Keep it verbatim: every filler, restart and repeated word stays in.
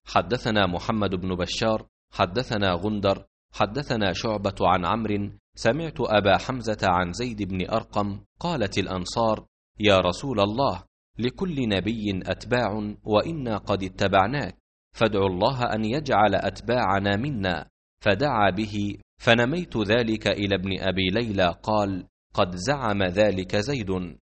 حدثنا محمد بن بشار حدثنا غندر حدثنا شعبة عن عمرو سمعت أبا حمزة عن زيد بن أرقم قالت الأنصار: يا رسول الله، لكل نبي أتباع وإنا قد اتبعناك، فادعوا الله أن يجعل أتباعنا منا. فدعا به، فنميت ذلك إلى ابن أبي ليلى قال: قد زعم ذلك زيد.